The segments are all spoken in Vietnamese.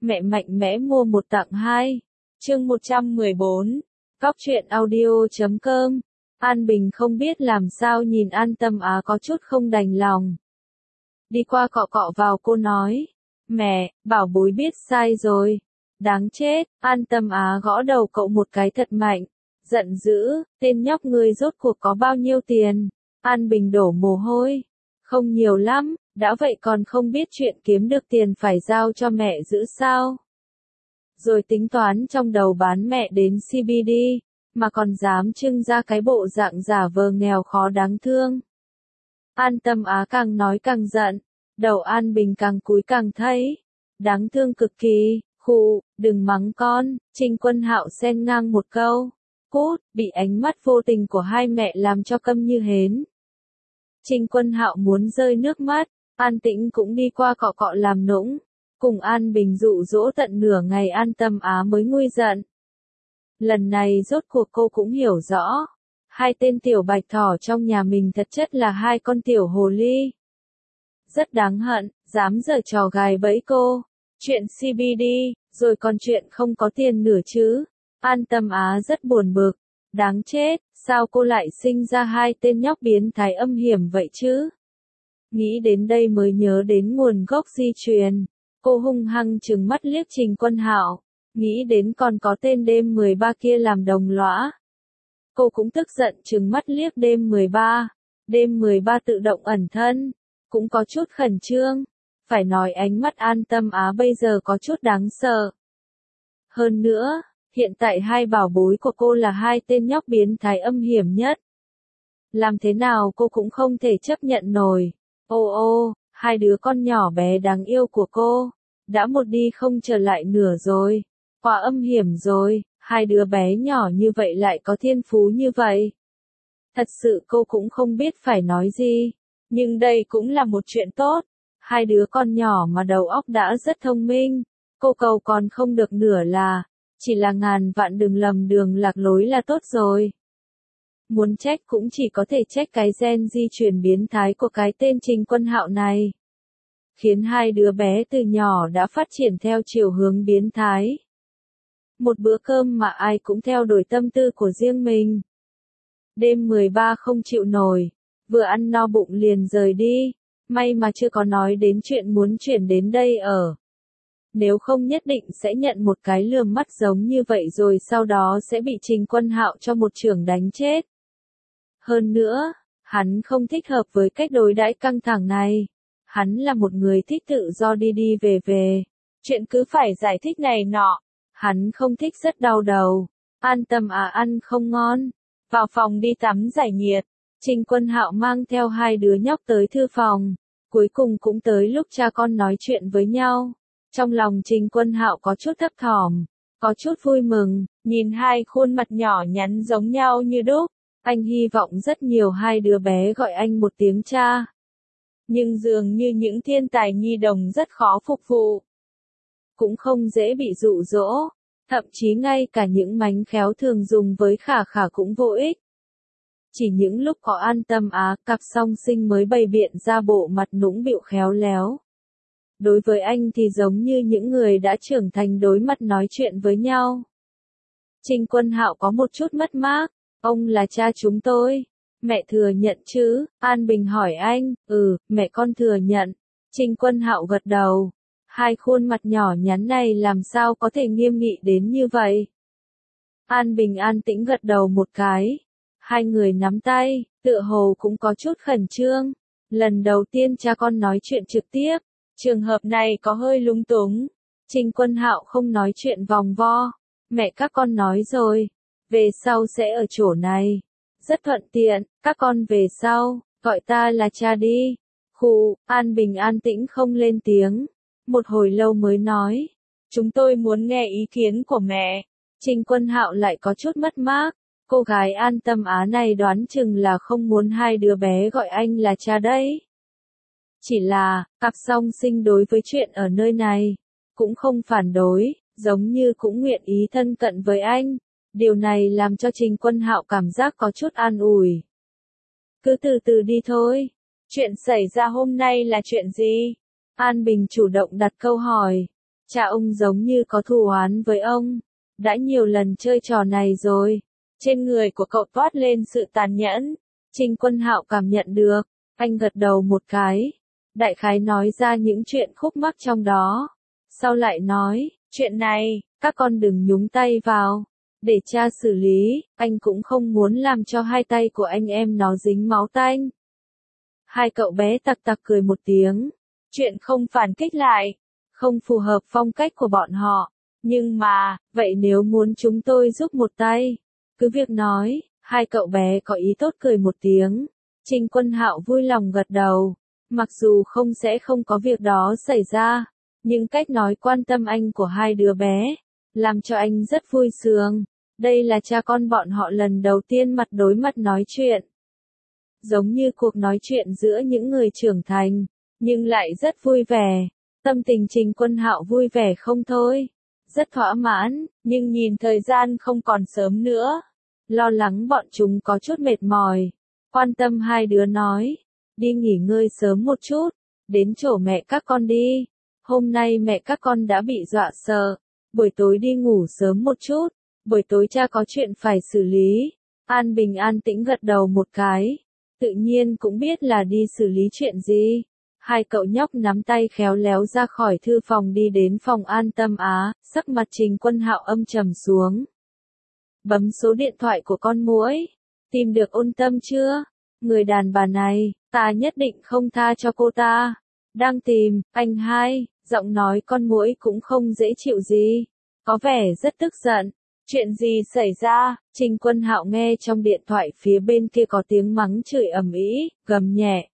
mẹ mạnh mẽ mua một tặng hai. Chương 114. Cóc truyện audio.com. An Bình không biết làm sao nhìn An Tâm Á có chút không đành lòng. Đi qua cọ cọ vào cô nói. Mẹ, bảo bối biết sai rồi. Đáng chết, An Tâm Á gõ đầu cậu một cái thật mạnh. Giận dữ, tên nhóc ngươi rốt cuộc có bao nhiêu tiền? An Bình đổ mồ hôi. Không nhiều lắm, đã vậy còn không biết chuyện kiếm được tiền phải giao cho mẹ giữ sao? Rồi tính toán trong đầu bán mẹ đến CBD, mà còn dám trưng ra cái bộ dạng giả vờ nghèo khó đáng thương. An Tâm Á càng nói càng giận, đầu An Bình càng cúi càng thấy. Đáng thương cực kỳ, khụ, đừng mắng con, Trình Quân Hạo xen ngang một câu. Cút, bị ánh mắt vô tình của hai mẹ làm cho câm như hến. Trình Quân Hạo muốn rơi nước mắt, An Tĩnh cũng đi qua cọ cọ làm nũng. Cùng An Bình dụ dỗ tận nửa ngày An Tâm Á mới nguôi giận. Lần này rốt cuộc cô cũng hiểu rõ. Hai tên tiểu bạch thỏ trong nhà mình thật chất là hai con tiểu hồ ly. Rất đáng hận, dám giở trò gài bẫy cô. Chuyện CBD, rồi còn chuyện không có tiền nửa chứ. An Tâm Á rất buồn bực. Đáng chết, sao cô lại sinh ra hai tên nhóc biến thái âm hiểm vậy chứ? Nghĩ đến đây mới nhớ đến nguồn gốc di truyền. Cô hung hăng trừng mắt liếc Trình Quân Hạo. Nghĩ đến còn có tên đêm 13 kia làm đồng lõa. Cô cũng tức giận trừng mắt liếc đêm 13. Đêm 13 tự động ẩn thân. Cũng có chút khẩn trương. Phải nói ánh mắt An Tâm Á bây giờ có chút đáng sợ. Hơn nữa, hiện tại hai bảo bối của cô là hai tên nhóc biến thái âm hiểm nhất. Làm thế nào cô cũng không thể chấp nhận nổi. Ô ô, hai đứa con nhỏ bé đáng yêu của cô. Đã một đi không trở lại nửa rồi. Quá âm hiểm rồi, hai đứa bé nhỏ như vậy lại có thiên phú như vậy. Thật sự cô cũng không biết phải nói gì. Nhưng đây cũng là một chuyện tốt. Hai đứa con nhỏ mà đầu óc đã rất thông minh. Cô cầu còn không được nửa là. Chỉ là ngàn vạn đừng lầm đường lạc lối là tốt rồi. Muốn trách cũng chỉ có thể trách cái gen di truyền biến thái của cái tên Trình Quân Hạo này. Khiến hai đứa bé từ nhỏ đã phát triển theo chiều hướng biến thái. Một bữa cơm mà ai cũng theo đuổi tâm tư của riêng mình. Đêm 13 không chịu nổi, vừa ăn no bụng liền rời đi, may mà chưa có nói đến chuyện muốn chuyển đến đây ở. Nếu không nhất định sẽ nhận một cái lườm mắt giống như vậy rồi sau đó sẽ bị Trình Quân Hạo cho một chưởng đánh chết. Hơn nữa, hắn không thích hợp với cách đối đãi căng thẳng này. Hắn là một người thích tự do đi đi về về. Chuyện cứ phải giải thích này nọ. Hắn không thích rất đau đầu. An Tâm Á ăn không ngon. Vào phòng đi tắm giải nhiệt. Trình Quân Hạo mang theo hai đứa nhóc tới thư phòng. Cuối cùng cũng tới lúc cha con nói chuyện với nhau. Trong lòng Trình Quân Hạo có chút thấp thỏm. Có chút vui mừng. Nhìn hai khuôn mặt nhỏ nhắn giống nhau như đúc. Anh hy vọng rất nhiều hai đứa bé gọi anh một tiếng cha. Nhưng dường như những thiên tài nhi đồng rất khó phục vụ. Cũng không dễ bị dụ dỗ. Thậm chí ngay cả những mánh khéo thường dùng với Khả Khả cũng vô ích. Chỉ những lúc có An Tâm Á, cặp song sinh mới bày biện ra bộ mặt nũng bịu khéo léo. Đối với anh thì giống như những người đã trưởng thành đối mặt nói chuyện với nhau. Trình Quân Hạo có một chút mất mát. Ông là cha chúng tôi. Mẹ thừa nhận chứ? An Bình hỏi anh. Mẹ con thừa nhận. Trình Quân Hạo gật đầu. Hai khuôn mặt nhỏ nhắn này làm sao có thể nghiêm nghị đến như vậy? An Bình an tĩnh gật đầu một cái. Hai người nắm tay, tựa hồ cũng có chút khẩn trương. Lần đầu tiên cha con nói chuyện trực tiếp. Trường hợp này có hơi lung túng. Trình Quân Hạo không nói chuyện vòng vo. Mẹ các con nói rồi. Về sau sẽ ở chỗ này. Rất thuận tiện, các con về sau, gọi ta là cha đi. Khụ, An Bình an tĩnh không lên tiếng. Một hồi lâu mới nói. Chúng tôi muốn nghe ý kiến của mẹ. Trình Quân Hạo lại có chút mất mát. Cô gái An Tâm Á này đoán chừng là không muốn hai đứa bé gọi anh là cha đấy. Chỉ là, cặp song sinh đối với chuyện ở nơi này. Cũng không phản đối, giống như cũng nguyện ý thân cận với anh. Điều này làm cho Trình Quân Hạo cảm giác có chút an ủi. Cứ từ từ đi thôi. Chuyện xảy ra hôm nay là chuyện gì? An Bình chủ động đặt câu hỏi. Cha ông giống như có thù oán với ông, đã nhiều lần chơi trò này rồi. Trên người của cậu toát lên sự tàn nhẫn. Trình Quân Hạo cảm nhận được, anh gật đầu một cái. Đại khái nói ra những chuyện khúc mắc trong đó. Sau lại nói, chuyện này, các con đừng nhúng tay vào. Để cha xử lý, anh cũng không muốn làm cho hai tay của anh em nó dính máu tanh. Hai cậu bé tặc tặc cười một tiếng. Chuyện không phản kích lại, không phù hợp phong cách của bọn họ. Nhưng mà, vậy nếu muốn chúng tôi giúp một tay, cứ việc nói. Hai cậu bé có ý tốt cười một tiếng. Trình Quân Hạo vui lòng gật đầu. Mặc dù sẽ không có việc đó xảy ra, nhưng cách nói quan tâm anh của hai đứa bé, làm cho anh rất vui sướng. Đây là cha con bọn họ lần đầu tiên mặt đối mặt nói chuyện. Giống như cuộc nói chuyện giữa những người trưởng thành, nhưng lại rất vui vẻ. Tâm tình Trình Quân Hạo vui vẻ không thôi. Rất thỏa mãn, nhưng nhìn thời gian không còn sớm nữa. Lo lắng bọn chúng có chút mệt mỏi. Quan tâm hai đứa nói, đi nghỉ ngơi sớm một chút, đến chỗ mẹ các con đi. Hôm nay mẹ các con đã bị dọa sợ, buổi tối đi ngủ sớm một chút, buổi tối cha có chuyện phải xử lý. An Bình an tĩnh gật đầu một cái, tự nhiên cũng biết là đi xử lý chuyện gì. Hai cậu nhóc nắm tay khéo léo ra khỏi thư phòng đi đến phòng An Tâm Á, sắc mặt Trình Quân Hạo âm trầm xuống. Bấm số điện thoại của con muỗi, tìm được Ôn Tâm chưa? Người đàn bà này, ta nhất định không tha cho cô ta. Đang tìm, anh hai, giọng nói con muỗi cũng không dễ chịu gì, có vẻ rất tức giận. Chuyện gì xảy ra? Trình Quân Hạo nghe trong điện thoại phía bên kia có tiếng mắng chửi ầm ĩ, gầm nhẹ.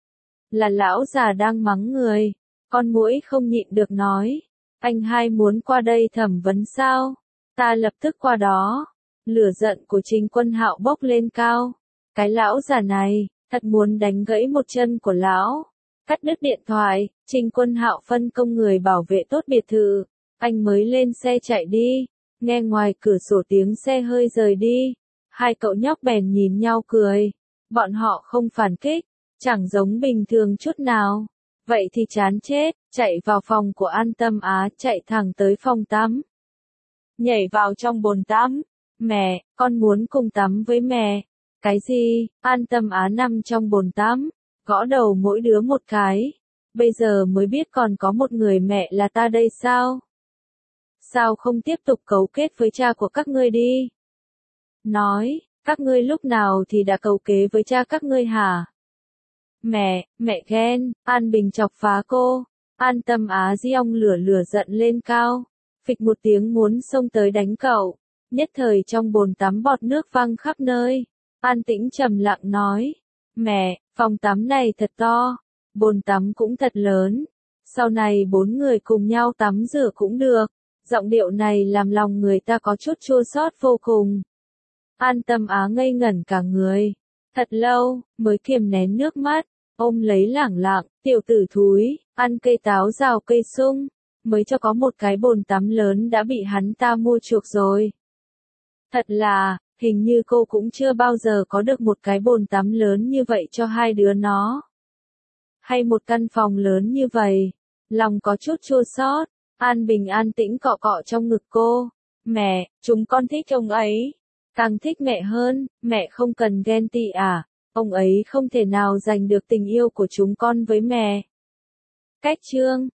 Là lão già đang mắng người. Con muỗi không nhịn được nói, anh hai muốn qua đây thẩm vấn sao? Ta lập tức qua đó. Lửa giận của Trình Quân Hạo bốc lên cao. Cái lão già này, thật muốn đánh gãy một chân của lão. Cắt đứt điện thoại, Trình Quân Hạo phân công người bảo vệ tốt biệt thự. Anh mới lên xe chạy đi. Nghe ngoài cửa sổ tiếng xe hơi rời đi. Hai cậu nhóc bèn nhìn nhau cười. Bọn họ không phản kích, chẳng giống bình thường chút nào. Vậy thì chán chết, chạy vào phòng của An Tâm Á, chạy thẳng tới phòng tắm. Nhảy vào trong bồn tắm. Mẹ, con muốn cùng tắm với mẹ. Cái gì? An Tâm Á nằm trong bồn tắm, gõ đầu mỗi đứa một cái. Bây giờ mới biết còn có một người mẹ là ta đây sao? Sao không tiếp tục cấu kết với cha của các ngươi đi? Nói, các ngươi lúc nào thì đã cấu kế với cha các ngươi hả? Mẹ ghen. An Bình chọc phá cô. An Tâm Á giông lửa giận lên cao. Phịch một tiếng muốn xông tới đánh cậu. Nhất thời trong bồn tắm bọt nước văng khắp nơi. An Tĩnh trầm lặng nói. Mẹ, phòng tắm này thật to. Bồn tắm cũng thật lớn. Sau này 4 người cùng nhau tắm rửa cũng được. Giọng điệu này làm lòng người ta có chút chua xót vô cùng. An Tâm Á ngây ngẩn cả người. Thật lâu, mới kiềm nén nước mắt. Ôm lấy lẳng lặng, tiểu tử thúi, ăn cây táo rào cây sung. Mới cho có một cái bồn tắm lớn đã bị hắn ta mua chuộc rồi. Thật là, hình như cô cũng chưa bao giờ có được một cái bồn tắm lớn như vậy cho hai đứa nó. Hay một căn phòng lớn như vậy. Lòng có chút chua xót. An Bình an tĩnh cọ cọ trong ngực cô. Mẹ, chúng con thích ông ấy. Càng thích mẹ hơn, mẹ không cần ghen tị à. Ông ấy không thể nào giành được tình yêu của chúng con với mẹ. Cách chương